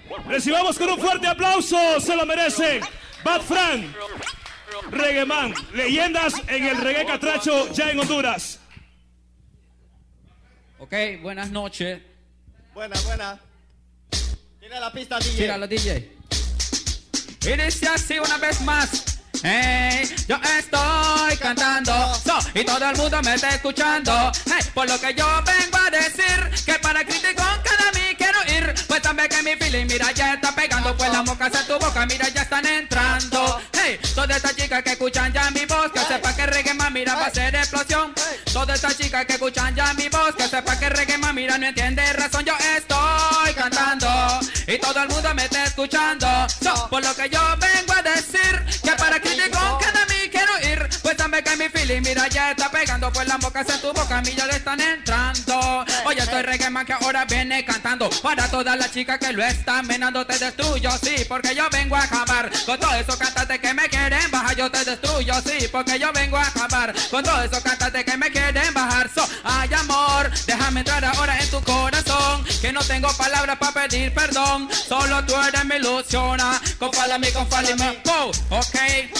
Recibamos con un fuerte aplauso, se lo merece, Bad Frank, Reggae Man, leyendas en el reggae catracho ya en Honduras. Ok, buenas noches. Buena. Tira la pista, DJ. Tíralo, DJ. Y dice así una vez más. Hey, yo estoy cantando y todo el mundo me está escuchando. Hey, por lo que yo vengo a decir que para criticar cada mí quiero ir. Pues también que mi feeling, mira, ya está pegando. Pues las mocas en tu boca, mira, ya están entrando. Hey, todas estas chicas que escuchan ya mi voz, que sepa que Reggae Man, mira, va a ser explosión. Todas estas chicas que escuchan ya mi voz, que sepa que Reggae Man, mira, no entiende razón. Yo estoy cantando y todo el mundo me está escuchando. Por lo que yo vengo a decir que para criticar cada mí quiero ir. Pues también que mi feeling, mira, ya está pegando. Pues las bocas en tu boca, a mí ya le están entrando. Oye, soy Reggae Man que ahora viene cantando. Para todas las chicas que lo están menando, te destruyo, sí, porque yo vengo a acabar con todos esos cantantes que me quieren bajar. Yo te destruyo, sí, porque yo vengo a acabar con todos esos cantantes que me quieren bajar. Ay, amor, déjame entrar ahora en tu corazón, que no tengo palabras para pedir perdón. Solo tú eres mi ilusión. Confálame. Oh, ok.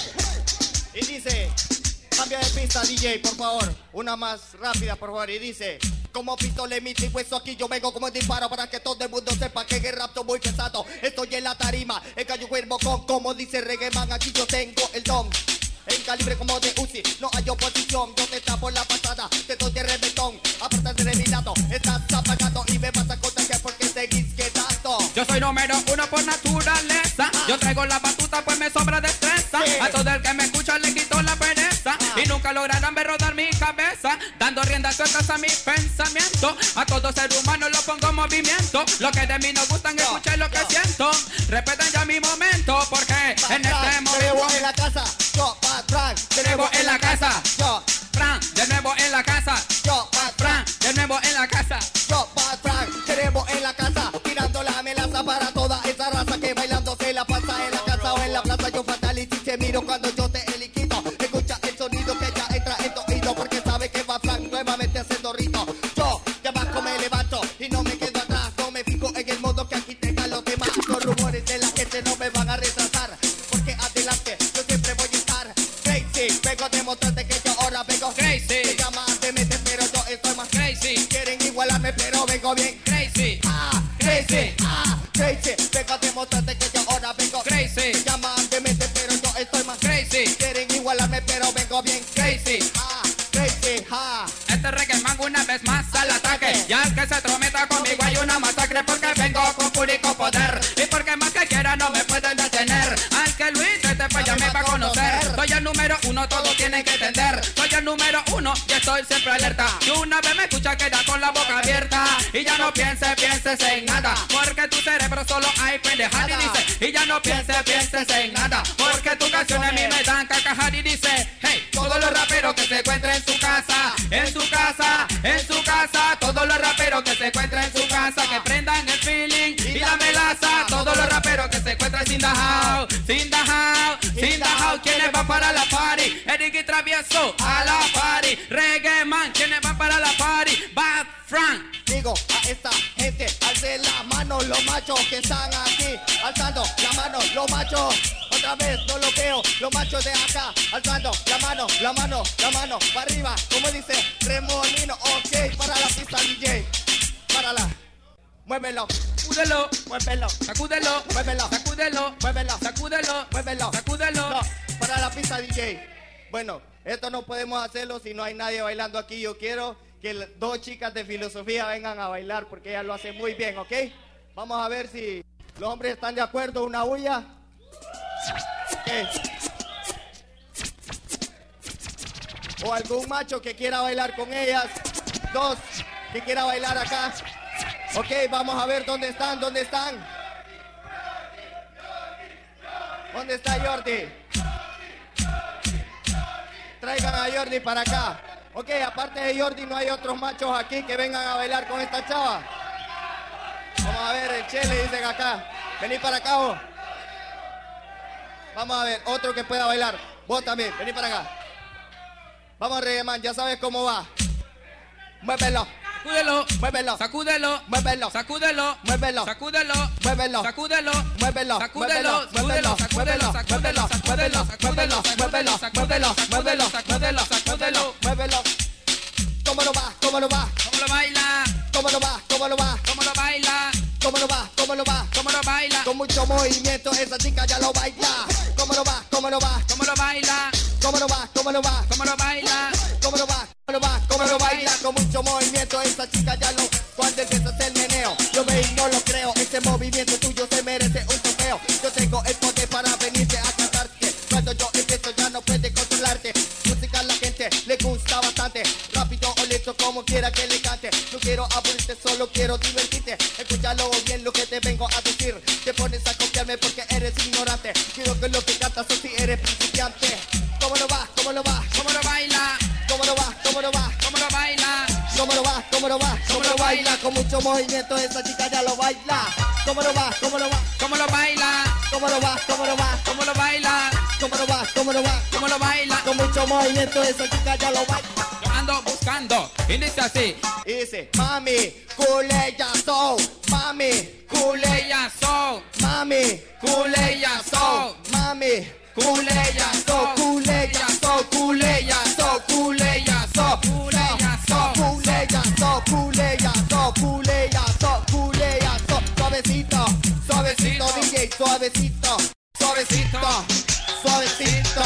Y dice, cambia de pista, DJ, por favor. Una más rápida, por favor. Y dice, como pistola en mi hueso aquí yo vengo como disparo para que todo el mundo sepa que el rap muy pesado. Estoy en la tarima, en Cayo Cuervo con, como dice Reggae Man, aquí yo tengo el don. En calibre como de Uzi, no hay oposición. Yo te tapo la pasada, te doy de reventón. Aparte de mi lado, estás apagado y me vas a contagiar porque seguís quedando. Yo soy número uno por naturaleza. Yo traigo la batuta pues me sobra destreza. A todo el que me escucha le quito la pereza. Y nunca lograrán ver rodar mi cabeza, dando rienda sueltas a mis pensamientos. A todo ser humano lo pongo en movimiento. Lo que de mí no gustan, escuchen lo que siento. Respeten ya mi momento, porque en este momento tenemos en la casa, yo, Bad Frank. tenemos en la casa, yo, Frank, de nuevo en la casa, yo, Bad Frank, de nuevo en la casa. Yo, Bad Frank, tenemos en la casa, tirando la melaza para toda esa raza que bailando se la pasa en la casa o en la plaza. Yo fatality te miro cuando yo te eliquito. Escucha el sonido que ya entra en tu oído, porque sabe que Bad Frank nuevamente haciendo rito. Yo, ya abajo me levanto y no me quedo atrás. No me fijo en el modo que aquí tengan los demás. Los rumores de la gente no me van a retrasar, porque adelante yo siempre voy a estar crazy. Vengo a demostrarte que yo ahora vengo Crazy. Te llaman, te metes, pero yo estoy más Crazy. Quieren igualarme, pero vengo bien Crazy. crazy. Vengo a demostrarte que yo ahora vengo Crazy. Te llaman, te metes, pero yo estoy más Crazy. Quieren igualarme, pero vengo bien Crazy. crazy. Este Reggae Man una vez más al ataque. Y al que se trometa conmigo hay una masacre, porque vengo con público poder. Y porque más que quiera no me pueden detener. Al que Luis este pues ya me va a conocer. Soy el número uno, todos tienen que entender. Soy el número uno y estoy siempre alerta. Y una vez me escucha queda con la boca abierta. Y ya no pienses en nada, porque tu cerebro solo hay pendejada. Y dice, y ya no pienses en nada, porque tus canciones a mí me dan carcajar. Y dice, hey, todos los raperos que se encuentren en su casa, todos los raperos que se encuentran en su casa, que prendan el feeling y la melaza. Todos los raperos que se encuentran sin the house, quienes van para la party. Eric y Travieso a la party. Reggae Man, quienes van para la party. Bad Frank. Digo a esta gente, alce la mano los machos que están aquí, alzando la mano los machos. Otra vez no lo veo, los machos de acá, alzando la mano, para arriba, como dice Remolino. Ok, para la pista DJ, párala, muévelo, Sacúdelo, muévelo, sacúdelo, muévelo, sacúdelo, muévelo, sacúdelo, muévelo, sacúdelo. no, para la pista DJ. Bueno, esto no podemos hacerlo si no hay nadie bailando aquí. Yo quiero que dos chicas de filosofía vengan a bailar porque ellas lo hacen muy bien, ¿ok? Vamos a ver si los hombres están de acuerdo. Una huya. Okay. O algún macho que quiera bailar con ellas. Dos que quiera bailar acá. Ok, vamos a ver dónde están. ¿Dónde está Jordi? Traigan a Jordi para acá. Ok, aparte de Jordi no hay otros machos aquí que vengan a bailar con esta chava. Vamos a ver, el Chele dicen acá. Vení para acá vos. Vamos a ver, otro que pueda bailar. Vos también, vení para acá. Vamos, Reggae Man, ya sabes cómo va. Muévelo. Sacúdelo, muévelo, sacúdelo, muévelo, sacúdelo, muévelo, sacúdelo, muévelo, sacúdelo, muévelo, sacúdelo, muévelo, sacúdelo, muévelo, sacúdelo, muévelo, sacúdelo, muévelo, muévelo, sacúdelo, muévelo, sacúdelo, muévelo. ¿Cómo lo va? ¿Cómo lo va? ¿Cómo lo baila? ¿Cómo lo va? ¿Cómo lo va? ¿Cómo lo baila? ¿Cómo lo va? ¿Cómo lo va? ¿Cómo lo baila? Con mucho movimiento esa chica ya lo baila. ¿Cómo lo va? ¿Cómo lo va? ¿Cómo lo baila? ¿Cómo lo va? ¿Cómo lo va? ¿Cómo lo baila? ¿Cómo lo va? ¿Cómo lo va? ¿Cómo lo baila? Con mucho movimiento esa chica ya lo... Cuando empiezas el meneo, yo ve y no lo creo. Ese movimiento tuyo se merece un trofeo. Yo tengo el poder para venirte a cantarte. Cuando yo empiezo ya no puede controlarte. Música a la gente le gusta bastante. Rápido o lento como quiera que le cante. No quiero aburrirte, solo quiero divertirte. Escúchalo bien lo que te vengo a decir. Te pones a copiarme porque eres ignorante. Quiero que lo que cantas o si eres principiante. ¿Cómo lo va? ¿Cómo lo va? ¿Cómo lo baila? ¿Cómo lo va? ¿Cómo lo va? ¿Cómo lo baila? ¿Cómo lo va? ¿Cómo lo va? ¿Cómo lo baila? Con mucho movimiento esa chica ya lo baila. ¿Cómo lo va? ¿Cómo lo va? ¿Cómo lo baila? ¿Cómo lo va? ¿Cómo lo va? ¿Cómo lo baila? ¿Cómo lo va? ¿Cómo lo va? ¿Cómo lo baila? Con mucho movimiento esa chica ya lo baila. Yo ando buscando y dice así. Y dice, mami, culeya so, mami, culeya, Ella son, mami, culeya so, mami, culeya so, culeya so, culeya so, culeya so, culeya so, culeya so, culeya so, culeya so, culeya so, suavecito, suavecito DJ, suavecito, suavecito, suavecito,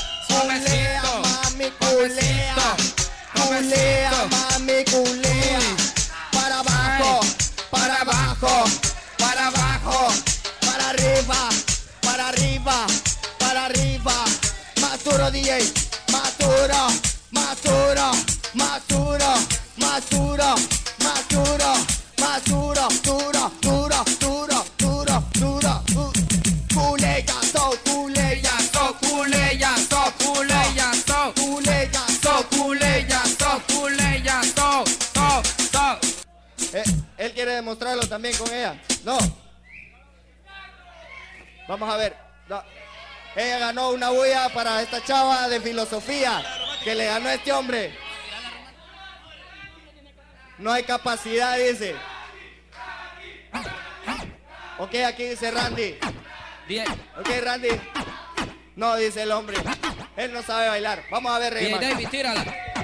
culea, mami, culea, culea, mami, culea, para abajo, para abajo, para abajo, para arriba, para arriba, para arriba, más duro DJ, más duro, más duro, más duro, más duro, más duro, más duro, duro, duro, duro, duro, duro, culeya so, culeya so, culeya so, culeya so, culeya so, culeya so, culeya so. Él quiere demostrarlo también con ella. No. Vamos a ver. No. Ella ganó una bulla para esta chava de filosofía que le ganó a este hombre. No hay capacidad, dice. Ok, aquí dice Randy. Ok, Randy. No, dice el hombre. Él no sabe bailar. Vamos a ver, Bien, Reggaeman. David, tírala.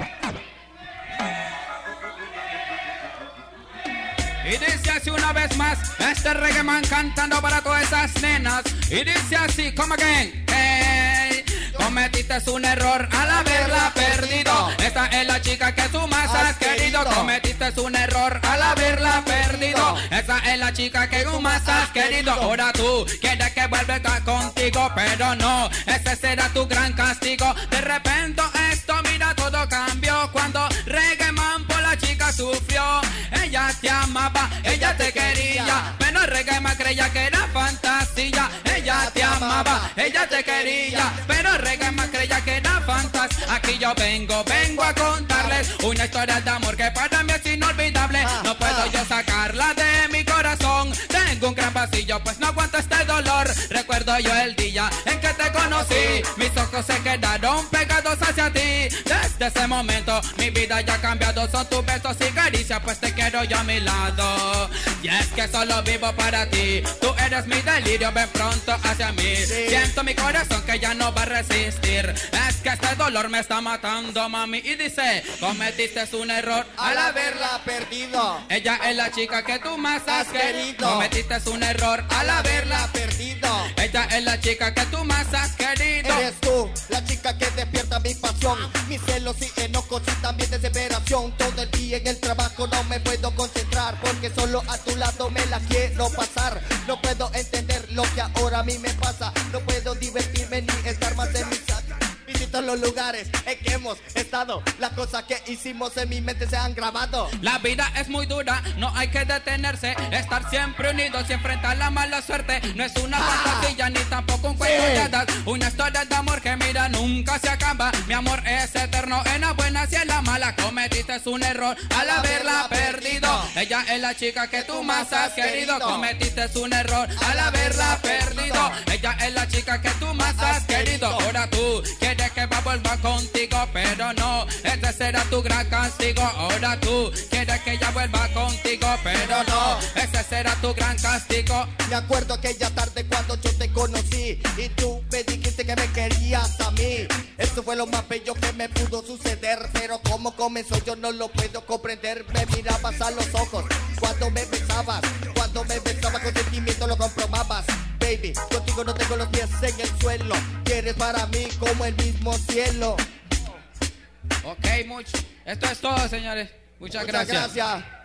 Y dice así una vez más, este reggaeman cantando para todas esas nenas. Y dice así, come again, hey. Cometiste un error al haberla perdido. Esta es la chica que tú más has querido. Cometiste un error al haberla perdido. Esa es la chica que tú más has querido. Ahora tú quieres que vuelva contigo, pero no, ese será tu gran castigo. De repente esto, mira, todo cambió cuando Reggaeman por la chica sufrió. Ella te amaba, ella te quería, pero Reggaeman creía que era fantasía. Ella te amaba, ella te quería, pero Reggaeman creía que era fantasía. Aquí yo vengo a contarles una historia de amor que para mí es inolvidable. No puedo yo sacarla de mi corazón. Tengo un gran vacío, pues no aguanto este dolor. Recuerdo yo el día en que te conocí, mis ojos se quedaron pegados hacia ti. Desde ese momento mi vida ya ha cambiado. Son tus besos y caricias, pues te quiero yo a mi lado. Y es que solo vivo para ti. Tú eres mi delirio, ven pronto hacia mí. Siento mi corazón que ya no va a resistir. Es que este dolor me está matando, mami. Y dice, cometiste un error Al haberla perdido. Ella es la chica que tú más has querido. Cometiste un error al haberla perdido. Ella es la chica que tú más has querido. Eres tú, la chica que despierta mi pasión, mis celos y enojos y también desesperación. Todo el día en el trabajo no me puedo concentrar, porque solo a tu lado me la quiero pasar. No puedo entender lo que ahora a mí me pasa. No puedo divertirme ni estar más en mi casa. Visito los lugares en que hemos estado. Las cosas que hicimos en mi mente se han grabado. La vida es muy dura, no hay que detenerse. Estar siempre unidos y enfrentar la mala suerte. No es una fantasía ni tampoco un cuento de hadas. Una historia de amor que mira nunca se acaba. Mi amor es eterno en la buena y en la mala. Cometiste un error al haberla perdido. Ella es la chica que tú más has querido. Cometiste un error al haberla perdido. Ella es la chica que tú más has querido. Ahora tú quieres que va vuelva contigo, pero no, ese será tu gran castigo. Ahora tú quieres que ella vuelva contigo, pero no, ese será tu gran castigo. Me acuerdo aquella tarde cuando yo te conocí y tú me dijiste que me querías a mí. Eso fue lo más bello que me pudo suceder, pero cómo comenzó yo no lo puedo comprender. Me mirabas a los ojos cuando me besabas con sentimiento lo comprobabas. Baby, contigo no tengo los pies en el suelo, quieres para mí como el mismo cielo. Ok, esto es todo, señores. Muchas gracias.